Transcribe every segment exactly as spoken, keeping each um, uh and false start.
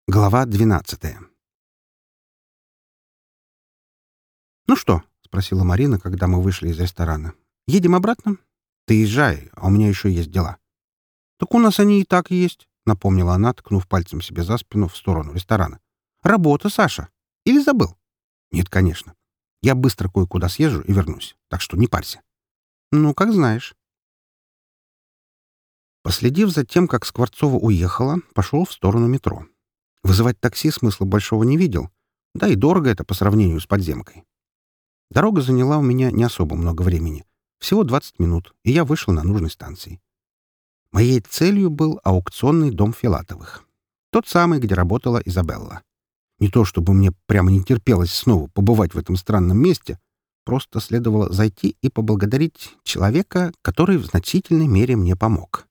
Глава двенадцатая. «Ну что?» — спросила Марина, когда мы вышли из ресторана. «Едем обратно?» «Ты езжай, а у меня еще есть дела». «Так у нас они и так есть», — напомнила она, ткнув пальцем себе за спину в сторону ресторана. «Работа, Саша. Или забыл?» «Нет, конечно. Я быстро кое-куда съезжу и вернусь, так что не парься». «Ну, как знаешь». Последив за тем, как Скворцова уехала, пошел в сторону метро. Вызывать такси смысла большого не видел, да и дорого это по сравнению с подземкой. Дорога заняла у меня не особо много времени, всего двадцать минут, и я вышел на нужной станции. Моей целью был аукционный дом Филатовых. Тот самый, где работала Изабелла. Не то чтобы мне прямо не терпелось снова побывать в этом странном месте, просто следовало зайти и поблагодарить человека, который в значительной мере мне помог.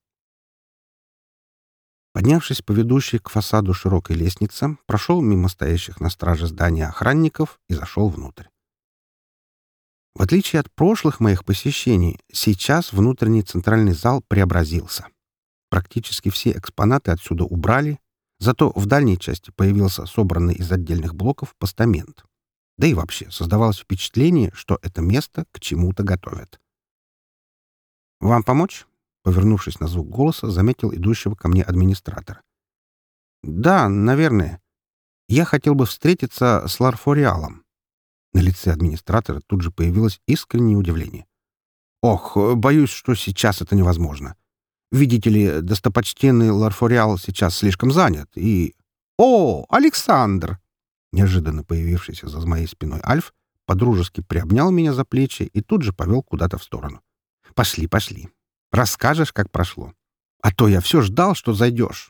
Поднявшись по ведущей к фасаду широкой лестнице, прошел мимо стоящих на страже здания охранников и зашел внутрь. В отличие от прошлых моих посещений, сейчас внутренний центральный зал преобразился. Практически все экспонаты отсюда убрали, зато в дальней части появился собранный из отдельных блоков постамент. Да и вообще создавалось впечатление, что это место к чему-то готовят. «Вам помочь?» — повернувшись на звук голоса, заметил идущего ко мне администратора. «Да, наверное. Я хотел бы встретиться с Ларфориалом». На лице администратора тут же появилось искреннее удивление. «Ох, боюсь, что сейчас это невозможно. Видите ли, достопочтенный Ларфориал сейчас слишком занят, и...» «О, Александр!» Неожиданно появившийся за моей спиной Альф подружески приобнял меня за плечи и тут же повел куда-то в сторону. «Пошли, пошли. Расскажешь, как прошло. А то я все ждал, что зайдешь».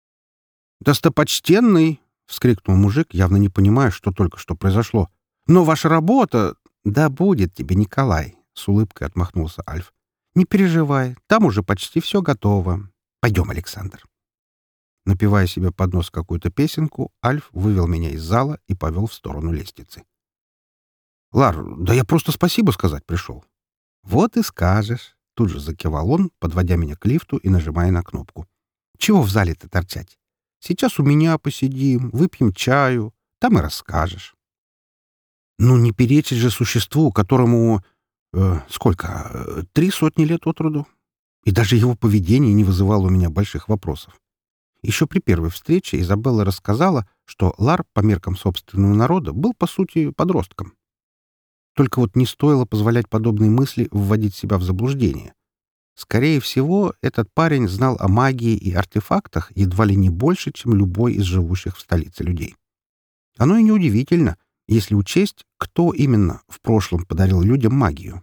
«Достопочтенный!» — вскрикнул мужик, явно не понимая, что только что произошло. «Но ваша работа...» «Да будет тебе, Николай!» — с улыбкой отмахнулся Альф. «Не переживай, там уже почти все готово. Пойдем, Александр». Напевая себе под нос какую-то песенку, Альф вывел меня из зала и повел в сторону лестницы. «Лар, да я просто спасибо сказать пришел». «Вот и скажешь», — тут же закивал он, подводя меня к лифту и нажимая на кнопку. «Чего в зале-то торчать? Сейчас у меня посидим, выпьем чаю, там и расскажешь». «Ну, не перечить же существу, которому... Э, сколько? Э, три сотни лет от роду. И даже его поведение не вызывало у меня больших вопросов. Еще при первой встрече Изабелла рассказала, что Лар, по меркам собственного народа, был, по сути, подростком. Только вот не стоило позволять подобные мысли вводить себя в заблуждение. Скорее всего, этот парень знал о магии и артефактах едва ли не больше, чем любой из живущих в столице людей. Оно и неудивительно, если учесть, кто именно в прошлом подарил людям магию.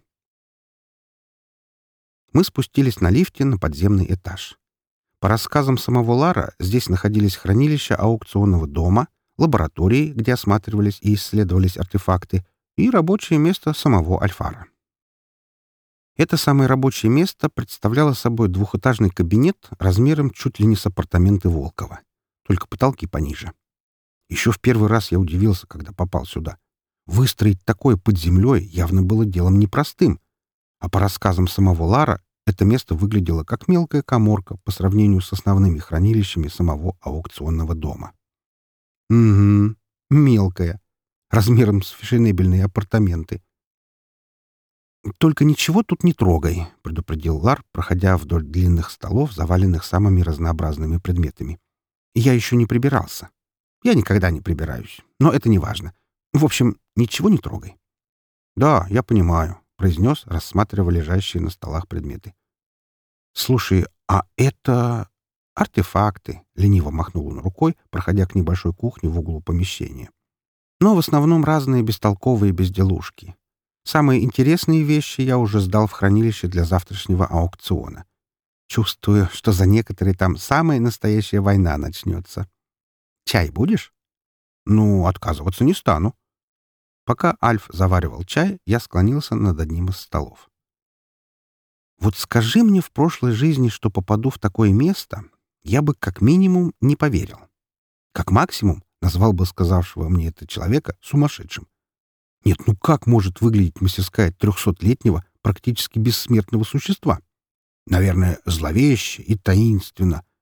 Мы спустились на лифте на подземный этаж. По рассказам самого Лара, здесь находились хранилища аукционного дома, лаборатории, где осматривались и исследовались артефакты, и рабочее место самого Альфара. Это самое рабочее место представляло собой двухэтажный кабинет размером чуть ли не с апартаменты Волкова, только потолки пониже. Еще в первый раз я удивился, когда попал сюда. Выстроить такое под землей явно было делом непростым, а по рассказам самого Лара это место выглядело как мелкая каморка по сравнению с основными хранилищами самого аукционного дома. Угу, мелкая, размером с фешенебельные апартаменты. «Только ничего тут не трогай», — предупредил Лар, проходя вдоль длинных столов, заваленных самыми разнообразными предметами. «Я еще не прибирался. Я никогда не прибираюсь, но это не важно. В общем, ничего не трогай». «Да, я понимаю», — произнес, рассматривая лежащие на столах предметы. «Слушай, а это...» «Артефакты», — лениво махнул он рукой, проходя к небольшой кухне в углу помещения. «Но в основном разные бестолковые безделушки. Самые интересные вещи я уже сдал в хранилище для завтрашнего аукциона. Чувствую, что за некоторые там самая настоящая война начнется. Чай будешь?» «Ну, отказываться не стану». Пока Альф заваривал чай, я склонился над одним из столов. «Вот скажи мне в прошлой жизни, что попаду в такое место, я бы как минимум не поверил. Как максимум назвал бы сказавшего мне это человека сумасшедшим. Нет, ну как может выглядеть мастерская трехсотлетнего, практически бессмертного существа? Наверное, зловеще и таинственно.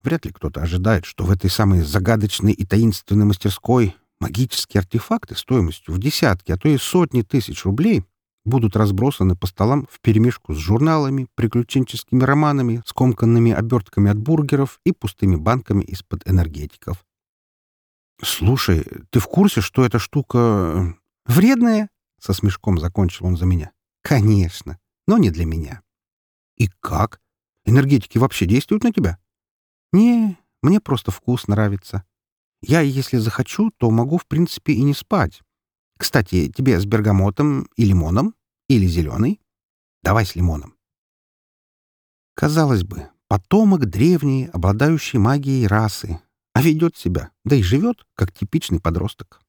Вряд ли кто-то ожидает, что в этой самой загадочной и таинственной мастерской магические артефакты стоимостью в десятки, а то и сотни тысяч рублей будут разбросаны по столам вперемешку с журналами, приключенческими романами, скомканными обертками от бургеров и пустыми банками из-под энергетиков. «Слушай, ты в курсе, что эта штука вредная?» — со смешком закончил он за меня. «Конечно, но не для меня». «И как? Энергетики вообще действуют на тебя?» «Не, мне просто вкус нравится. Я, если захочу, то могу, в принципе, и не спать. Кстати, тебе с бергамотом и лимоном? Или зеленый? Давай с лимоном». Казалось бы, потомок древней, обладающий магией расы, а ведет себя, да и живет, как типичный подросток.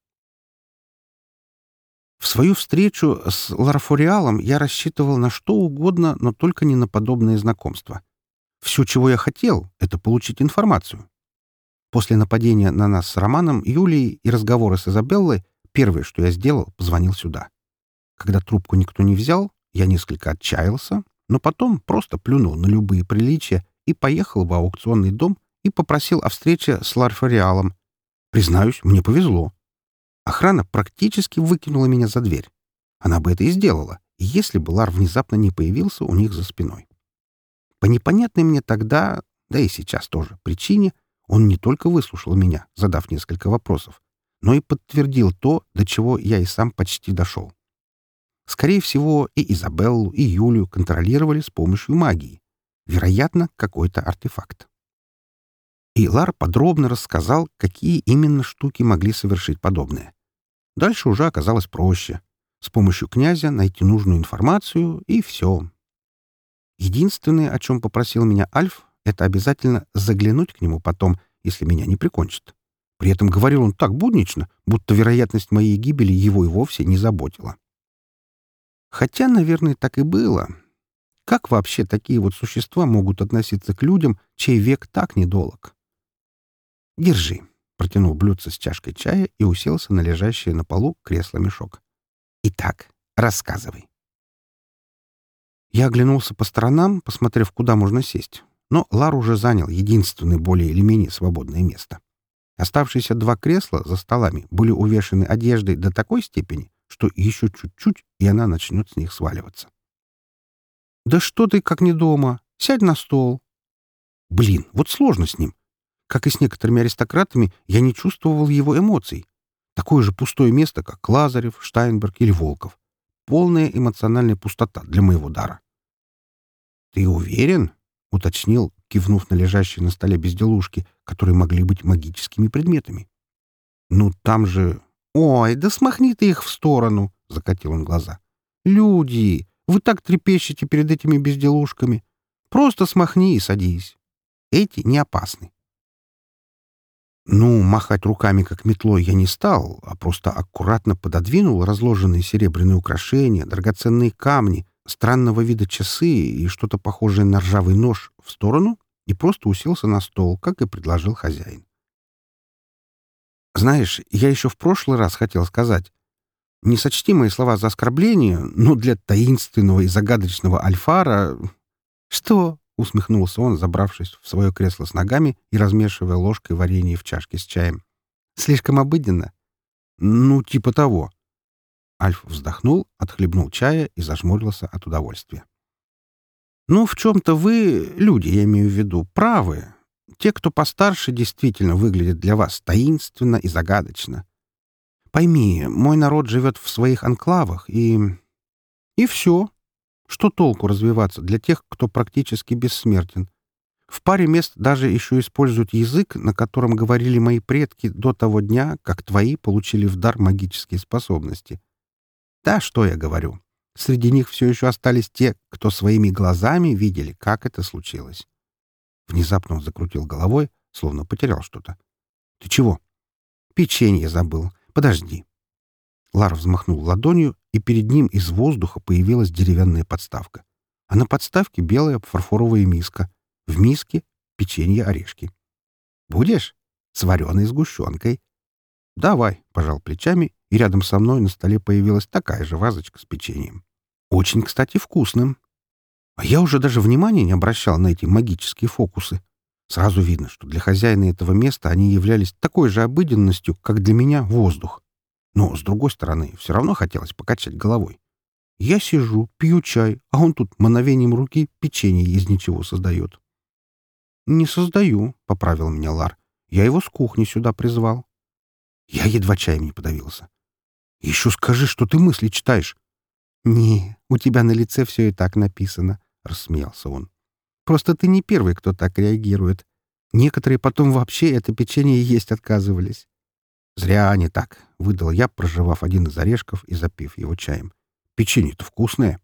В свою встречу с Ларфориалом я рассчитывал на что угодно, но только не на подобное знакомство. Все, чего я хотел, — это получить информацию. После нападения на нас с Романом, Юлией и разговора с Изабеллой первое, что я сделал, позвонил сюда. Когда трубку никто не взял, я несколько отчаялся, но потом просто плюнул на любые приличия и поехал в аукционный дом и попросил о встрече с Ларфориалом. Признаюсь, мне повезло. Охрана практически выкинула меня за дверь. Она бы это и сделала, если бы Лар внезапно не появился у них за спиной. По непонятной мне тогда, да и сейчас тоже, причине, он не только выслушал меня, задав несколько вопросов, но и подтвердил то, до чего я и сам почти дошел. Скорее всего, и Изабеллу, и Юлию контролировали с помощью магии. Вероятно, какой-то артефакт. И Лар подробно рассказал, какие именно штуки могли совершить подобное. Дальше уже оказалось проще. С помощью князя найти нужную информацию, и все. Единственное, о чем попросил меня Альф, это обязательно заглянуть к нему потом, если меня не прикончат. При этом говорил он так буднично, будто вероятность моей гибели его и вовсе не заботила. Хотя, наверное, так и было. Как вообще такие вот существа могут относиться к людям, чей век так недолог? «Держи», — протянул блюдце с чашкой чая и уселся на лежащее на полу кресло-мешок. «Итак, рассказывай». Я оглянулся по сторонам, посмотрев, куда можно сесть, но Лар уже занял единственное более или менее свободное место. Оставшиеся два кресла за столами были увешаны одеждой до такой степени, что еще чуть-чуть, и она начнет с них сваливаться. «Да что ты, как не дома? Сядь на стол». Блин, вот сложно с ним. Как и с некоторыми аристократами, я не чувствовал его эмоций. Такое же пустое место, как Лазарев, Штайнберг или Волков. Полная эмоциональная пустота для моего дара. «Ты уверен?» — уточнил, кивнув на лежащие на столе безделушки, которые могли быть магическими предметами. «Ну, там же...» «Ой, да смахни ты их в сторону!» — закатил он глаза. «Люди, вы так трепещете перед этими безделушками. Просто смахни и садись. Эти не опасны». Ну, махать руками, как метлой, я не стал, а просто аккуратно пододвинул разложенные серебряные украшения, драгоценные камни, странного вида часы и что-то похожее на ржавый нож в сторону и просто уселся на стол, как и предложил хозяин. Знаешь, я еще в прошлый раз хотел сказать, не сочти мои слова за оскорбление, но для таинственного и загадочного Альфара... Что? — усмехнулся он, забравшись в свое кресло с ногами и размешивая ложкой варенье в чашке с чаем. «Слишком обыденно?» «Ну, типа того». Альф вздохнул, отхлебнул чая и зажмурился от удовольствия. «Ну, в чем-то вы, люди, я имею в виду, правы. Те, кто постарше, действительно выглядят для вас таинственно и загадочно. Пойми, мой народ живет в своих анклавах, и... и все. Что толку развиваться для тех, кто практически бессмертен? В паре мест даже еще используют язык, на котором говорили мои предки до того дня, как твои получили в дар магические способности. Да, что я говорю. Среди них все еще остались те, кто своими глазами видели, как это случилось». Внезапно он закрутил головой, словно потерял что-то. «Ты чего?» «Печенье забыл. Подожди». Лар взмахнул ладонью, и перед ним из воздуха появилась деревянная подставка. А на подставке белая фарфоровая миска. В миске — печенье-орешки. «Будешь? С вареной сгущенкой». «Давай», — пожал плечами, и рядом со мной на столе появилась такая же вазочка с печеньем. Очень, кстати, вкусным. А я уже даже внимания не обращал на эти магические фокусы. Сразу видно, что для хозяина этого места они являлись такой же обыденностью, как для меня воздух. Но, с другой стороны, все равно хотелось покачать головой. Я сижу, пью чай, а он тут мановением руки печенье из ничего создает. «Не создаю», — поправил меня Лар. «Я его с кухни сюда призвал». Я едва чаем не подавился. «Еще скажи, что ты мысли читаешь». «Не, у тебя на лице все и так написано», — рассмеялся он. «Просто ты не первый, кто так реагирует. Некоторые потом вообще это печенье есть отказывались». «Зря они так», — выдал я, прожевав один из орешков и запив его чаем. «Печенье-то вкусное».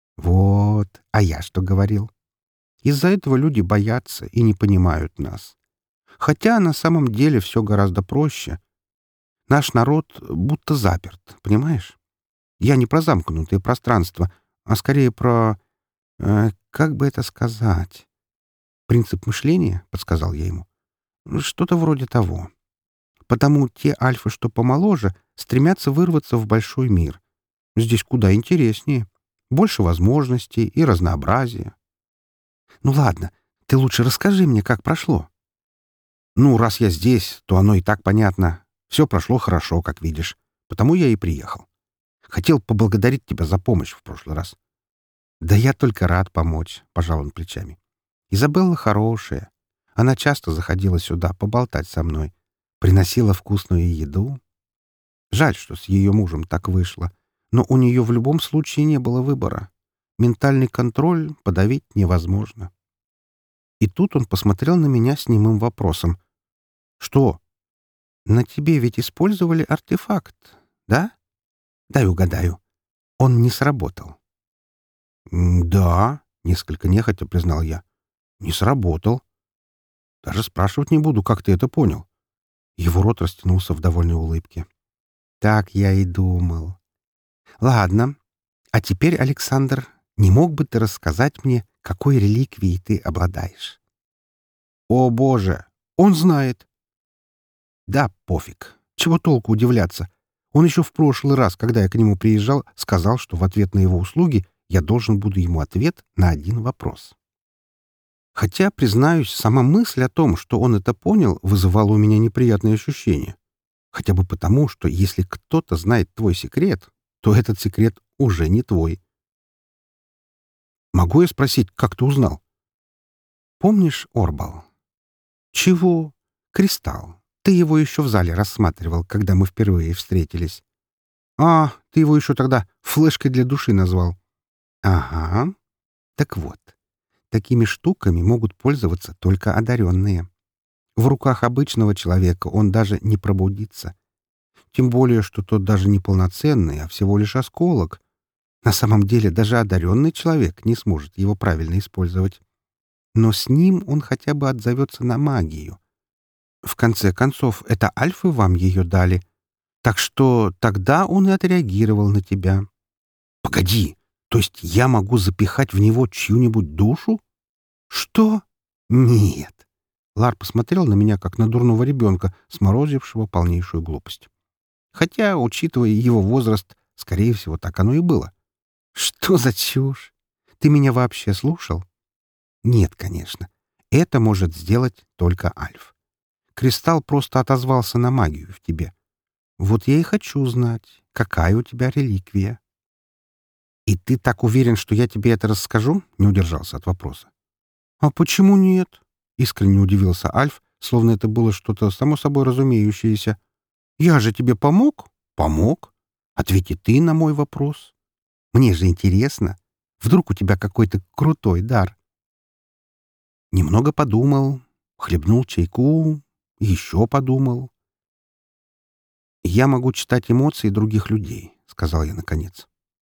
«Вот, а я что говорил?» Из-за этого люди боятся и не понимают нас. Хотя на самом деле все гораздо проще. Наш народ будто заперт, понимаешь? Я не про замкнутое пространство, а скорее про... Э, как бы это сказать? Принцип мышления, — подсказал я ему. Что-то вроде того. Потому те альфы, что помоложе, стремятся вырваться в большой мир. Здесь куда интереснее. Больше возможностей и разнообразия. Ну ладно, ты лучше расскажи мне, как прошло. Ну, раз я здесь, то оно и так понятно. Все прошло хорошо, как видишь. Потому я и приехал. Хотел поблагодарить тебя за помощь в прошлый раз. Да я только рад помочь, — пожал он плечами. Изабелла хорошая. Она часто заходила сюда поболтать со мной. Приносила вкусную еду. Жаль, что с ее мужем так вышло. Но у нее в любом случае не было выбора. Ментальный контроль подавить невозможно. И тут он посмотрел на меня с немым вопросом. «Что? На тебе ведь использовали артефакт, да? Дай угадаю. Он не сработал». «М, «Да», — несколько нехотя признал я. «Не сработал. Даже спрашивать не буду, как ты это понял». Его рот растянулся в довольной улыбке. «Так я и думал. Ладно. А теперь, Александр, не мог бы ты рассказать мне, какой реликвией ты обладаешь?» «О, Боже! Он знает!» «Да, пофиг. Чего толку удивляться? Он еще в прошлый раз, когда я к нему приезжал, сказал, что в ответ на его услуги я должен буду ему ответ на один вопрос». Хотя, признаюсь, сама мысль о том, что он это понял, вызывала у меня неприятные ощущения. Хотя бы потому, что если кто-то знает твой секрет, то этот секрет уже не твой. «Могу я спросить, как ты узнал?» «Помнишь Орбал?» «Чего? Кристалл. Ты его еще в зале рассматривал, когда мы впервые встретились». «А, ты его еще тогда флешкой для души назвал». «Ага. Так вот, такими штуками могут пользоваться только одаренные. В руках обычного человека он даже не пробудится. Тем более, что тот даже не полноценный, а всего лишь осколок. На самом деле даже одаренный человек не сможет его правильно использовать. Но с ним он хотя бы отзовется на магию. В конце концов, это альфы вам ее дали. Так что тогда он и отреагировал на тебя». «Погоди, то есть я могу запихать в него чью-нибудь душу?» «Что? Нет». Лар посмотрел на меня, как на дурного ребенка, сморозившего полнейшую глупость. Хотя, учитывая его возраст, скорее всего, так оно и было. «Что за чушь? Ты меня вообще слушал?» «Нет, конечно. Это может сделать только Альф. Кристалл просто отозвался на магию в тебе. Вот я и хочу знать, какая у тебя реликвия». «И ты так уверен, что я тебе это расскажу?» — не удержался от вопроса. «А почему нет?» — искренне удивился Альф, словно это было что-то само собой разумеющееся. «Я же тебе помог?» «Помог? Ответь и ты на мой вопрос. Мне же интересно. Вдруг у тебя какой-то крутой дар?» Немного подумал, хлебнул чайку, еще подумал. «Я могу читать эмоции других людей», — сказал я наконец.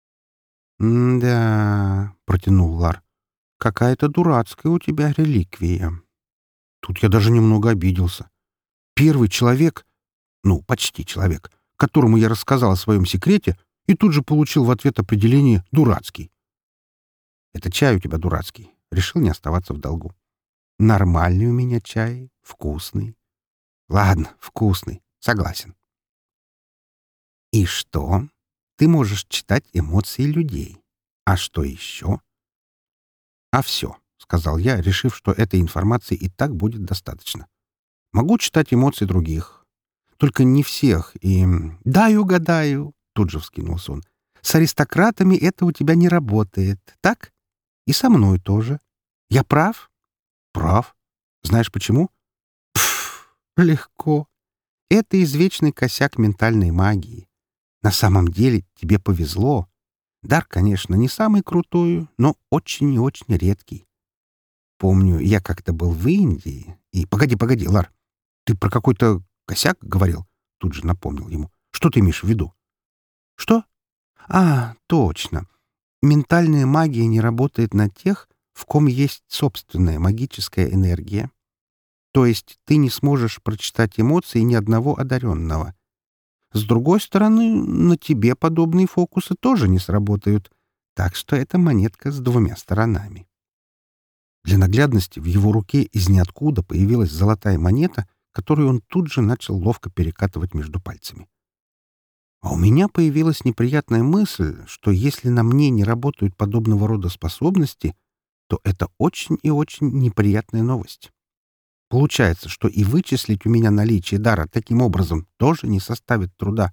«М-да», — протянул Лар, — «какая-то дурацкая у тебя реликвия». Тут я даже немного обиделся. Первый человек, ну, почти человек, которому я рассказал о своем секрете, и тут же получил в ответ определение «дурацкий». «Это чай у тебя дурацкий». Решил не оставаться в долгу. «Нормальный у меня чай, вкусный». «Ладно, вкусный, согласен». «И что? Ты можешь читать эмоции людей. А что еще?» «А все», — сказал я, решив, что этой информации и так будет достаточно. «Могу читать эмоции других. Только не всех. И...» «Дай угадаю», — тут же вскинулся он. «С аристократами это у тебя не работает, так? И со мной тоже. Я прав?» «Прав. Знаешь почему?» «Пф, легко. Это извечный косяк ментальной магии. На самом деле тебе повезло. Дар, конечно, не самый крутой, но очень и очень редкий. Помню, я как-то был в Индии и... Погоди, погоди, Лар, ты про какой-то косяк говорил?» Тут же напомнил ему. «Что ты имеешь в виду?» «Что? А, точно. Ментальная магия не работает на тех, в ком есть собственная магическая энергия. То есть ты не сможешь прочитать эмоции ни одного одаренного. С другой стороны, на тебе подобные фокусы тоже не сработают, так что это монетка с двумя сторонами». Для наглядности в его руке из ниоткуда появилась золотая монета, которую он тут же начал ловко перекатывать между пальцами. А у меня появилась неприятная мысль, что если на мне не работают подобного рода способности, то это очень и очень неприятная новость. Получается, что и вычислить у меня наличие дара таким образом тоже не составит труда.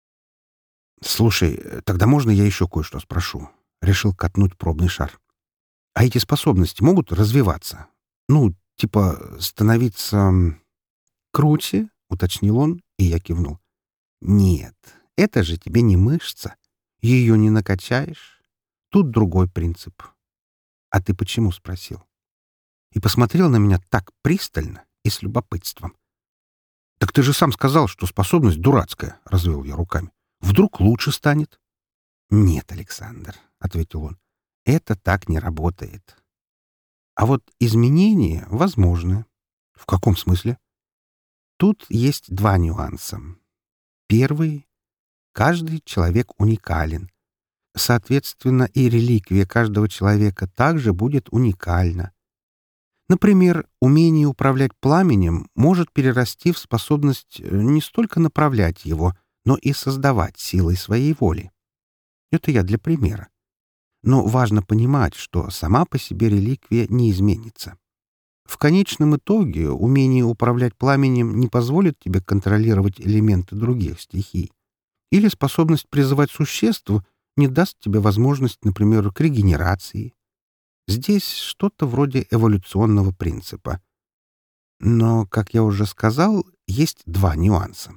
«Слушай, тогда можно я еще кое-что спрошу?» Решил катнуть пробный шар. «А эти способности могут развиваться? Ну, типа становиться...» м, «Круче?» — уточнил он, и я кивнул. «Нет, это же тебе не мышца. Ее не накачаешь. Тут другой принцип». «А ты почему?» — спросил. И посмотрел на меня так пристально и с любопытством. «Так ты же сам сказал, что способность дурацкая», — развел я руками. «Вдруг лучше станет?» «Нет, Александр», — ответил он, — «это так не работает. А вот изменения возможны». «В каком смысле?» «Тут есть два нюанса. Первый — каждый человек уникален. Соответственно, и реликвия каждого человека также будет уникальна. Например, умение управлять пламенем может перерасти в способность э, не столько направлять его, но и создавать силой своей воли. Это я для примера. Но важно понимать, что сама по себе реликвия не изменится. В конечном итоге умение управлять пламенем не позволит тебе контролировать элементы других стихий. Или способность призывать существ не даст тебе возможность, например, к регенерации. Здесь что-то вроде эволюционного принципа. Но, как я уже сказал, есть два нюанса.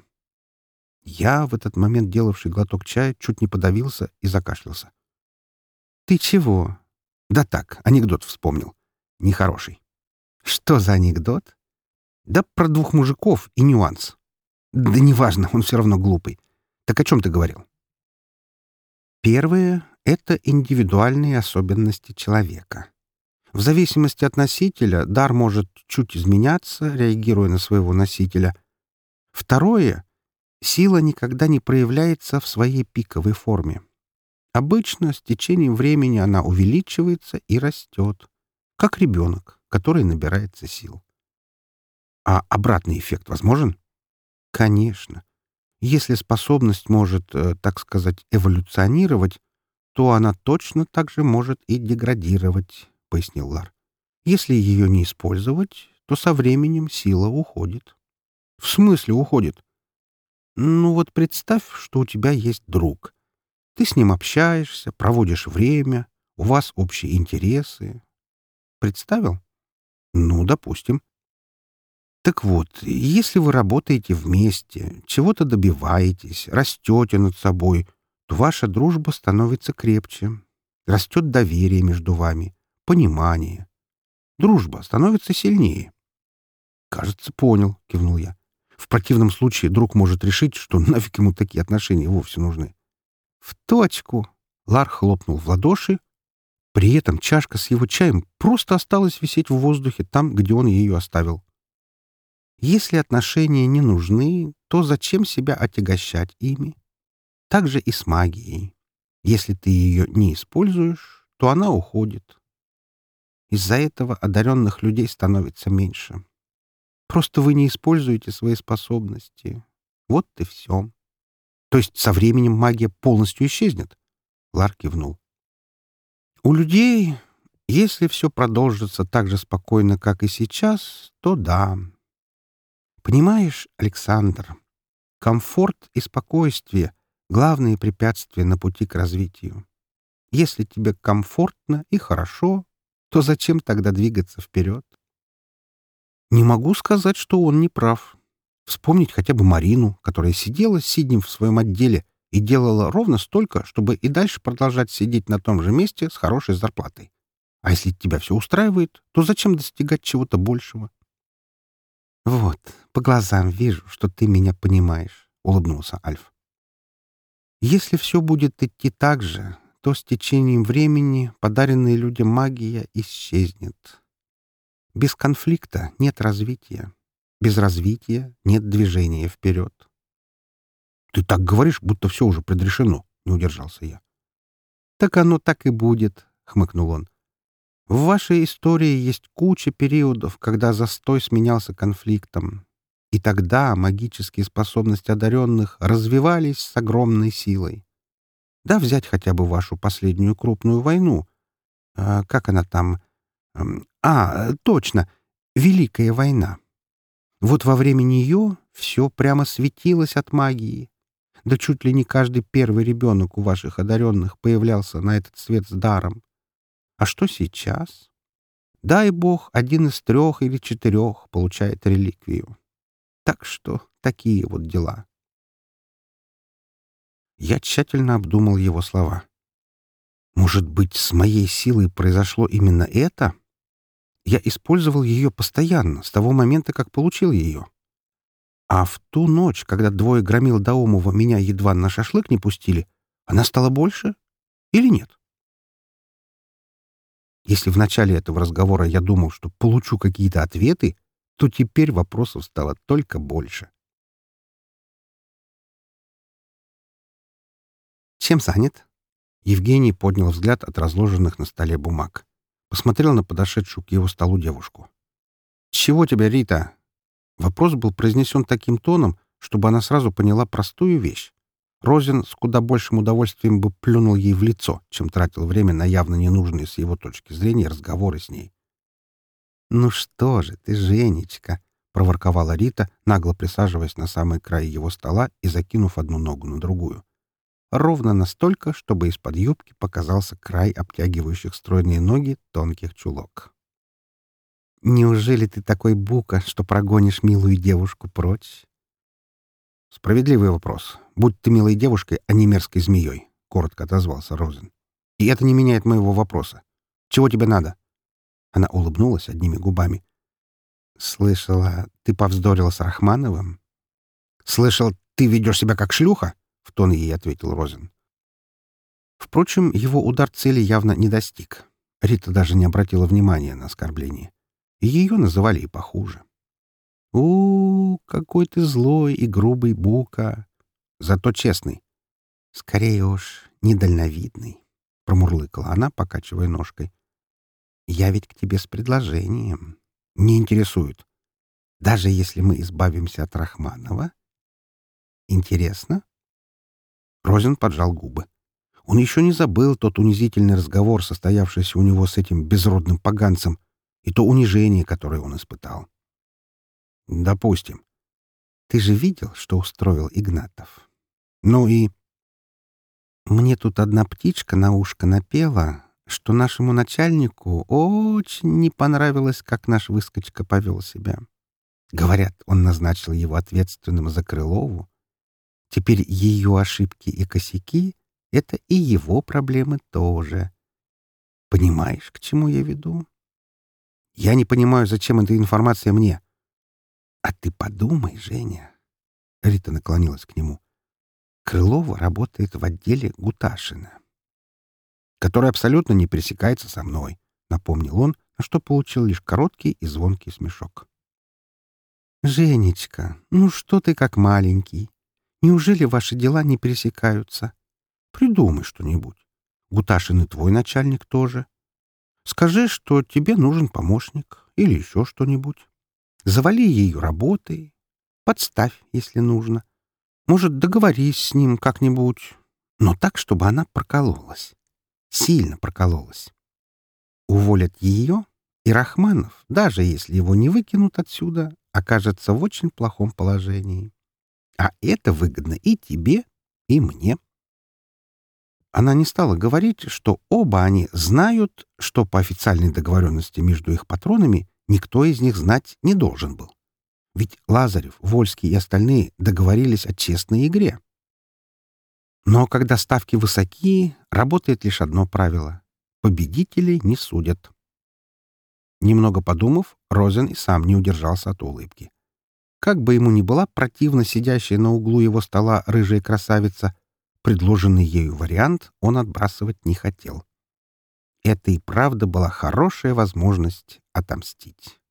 Я, в этот момент делавший глоток чая, чуть не подавился и закашлялся. «Ты чего?» «Да так, анекдот вспомнил. Нехороший». «Что за анекдот?» «Да про двух мужиков и нюанс». «Да неважно, он все равно глупый. Так о чем ты говорил?» Первое — это индивидуальные особенности человека. В зависимости от носителя дар может чуть изменяться, реагируя на своего носителя. Второе — сила никогда не проявляется в своей пиковой форме. Обычно с течением времени она увеличивается и растет, как ребенок, который набирается сил. А обратный эффект возможен? Конечно. Если способность может, э, так сказать, эволюционировать, то она точно так же может и деградировать, — пояснил Лар. Если ее не использовать, то со временем сила уходит. В смысле уходит? Ну вот представь, что у тебя есть друг. Ты с ним общаешься, проводишь время, у вас общие интересы. Представил? Ну, допустим. Так вот, если вы работаете вместе, чего-то добиваетесь, растете над собой, то ваша дружба становится крепче. Растет доверие между вами, понимание. Дружба становится сильнее. «Кажется, понял», — кивнул я. «В противном случае друг может решить, что нафиг ему такие отношения вовсе нужны». «В точку!» — Лар хлопнул в ладоши. При этом чашка с его чаем просто осталась висеть в воздухе там, где он ее оставил. Если отношения не нужны, то зачем себя отягощать ими? Так же и с магией. Если ты ее не используешь, то она уходит. Из-за этого одаренных людей становится меньше. Просто вы не используете свои способности. Вот и все. То есть со временем магия полностью исчезнет? Лар кивнул. У людей Если все продолжится так же спокойно, как и сейчас, то да. Понимаешь, Александр, комфорт и спокойствие — главные препятствия на пути к развитию. Если тебе комфортно и хорошо, то зачем тогда двигаться вперед? Не могу сказать, что он не прав. Вспомнить хотя бы Марину, которая сидела сиднем в своем отделе и делала ровно столько, чтобы и дальше продолжать сидеть на том же месте с хорошей зарплатой. А если тебя все устраивает, то зачем достигать чего-то большего? — Вот, по глазам вижу, что ты меня понимаешь, — улыбнулся Альф. — Если все будет идти так же, то с течением времени подаренная людям магия исчезнет. Без конфликта нет развития. Без развития нет движения вперед. — Ты так говоришь, будто все уже предрешено, — не удержался я. — Так оно так и будет, — хмыкнул он. В вашей истории есть куча периодов, когда застой сменялся конфликтом. И тогда магические способности одаренных развивались с огромной силой. Да, взять хотя бы вашу последнюю крупную войну. А, как она там? М, А, точно, Великая война. Вот во время нее все прямо светилось от магии. Да чуть ли не каждый первый ребенок у ваших одаренных появлялся на этот свет с даром. А что сейчас? Дай бог, один из трех или четырех получает реликвию. Так что такие вот дела. Я тщательно обдумал его слова. Может быть, с моей силой произошло именно это? Я использовал ее постоянно, с того момента, как получил ее. А в ту ночь, когда двое громил Даумова меня едва на шашлык не пустили, она стала больше или нет? Если в начале этого разговора я думал, что получу какие-то ответы, то теперь вопросов стало только больше. «Чем занят?» Евгений поднял взгляд от разложенных на столе бумаг. Посмотрел на подошедшую к его столу девушку. «Чего тебе, Рита?» Вопрос был произнесен таким тоном, чтобы она сразу поняла простую вещь. Розин с куда большим удовольствием бы плюнул ей в лицо, чем тратил время на явно ненужные с его точки зрения разговоры с ней. «Ну что же ты, Женечка!» — проворковала Рита, нагло присаживаясь на самый край его стола и закинув одну ногу на другую. Ровно настолько, чтобы из-под юбки показался край обтягивающих стройные ноги тонких чулок. «Неужели ты такой бука, что прогонишь милую девушку прочь?» «Справедливый вопрос. Будь ты милой девушкой, а не мерзкой змеей», — коротко отозвался Розен. «И это не меняет моего вопроса. Чего тебе надо?» Она улыбнулась одними губами. «Слышала, ты повздорила с Рахмановым?» «Слышал, ты ведешь себя как шлюха?» — в тон ей ответил Розен. Впрочем, его удар цели явно не достиг. Рита даже не обратила внимания на оскорбление. И ее называли и похуже. у, -у какой ты злой и грубый бука! Зато честный. Скорее уж, недальновидный», — промурлыкала она, покачивая ножкой. «Я ведь к тебе с предложением. Не интересует. Даже если мы избавимся от Рахманова? Интересно?» Розен поджал губы. Он еще не забыл тот унизительный разговор, состоявшийся у него с этим безродным поганцем, и то унижение, которое он испытал. «Допустим. Ты же видел, что устроил Игнатов? Ну и...» «Мне тут одна птичка на ушко напела, что нашему начальнику очень не понравилось, как наш выскочка повел себя. Говорят, он назначил его ответственным за Крылову. Теперь ее ошибки и косяки — это и его проблемы тоже. Понимаешь, к чему я веду?» «Я не понимаю, зачем эта информация мне». «А ты подумай, Женя». Рита наклонилась к нему. «Крылова работает в отделе Гуташина, который абсолютно не пересекается со мной», — напомнил он, на что получил лишь короткий и звонкий смешок. «Женечка, ну что ты как маленький? Неужели ваши дела не пересекаются? Придумай что-нибудь. Гуташин и твой начальник тоже. Скажи, что тебе нужен помощник или еще что-нибудь. Завали ее работой. Подставь, если нужно. Может, договорись с ним как-нибудь, но так, чтобы она прокололась. Сильно прокололась. Уволят ее, и Рахманов, даже если его не выкинут отсюда, окажется в очень плохом положении. А это выгодно и тебе, и мне. Она не стала говорить, что оба они знают, что по официальной договоренности между их патронами никто из них знать не должен был. Ведь Лазарев, Вольский и остальные договорились о честной игре. Но когда ставки высоки, работает лишь одно правило — победителей не судят. Немного подумав, Розен и сам не удержался от улыбки. Как бы ему ни была противна сидящая на углу его стола рыжая красавица, предложенный ею вариант он отбрасывать не хотел. Это и правда была хорошая возможность отомстить.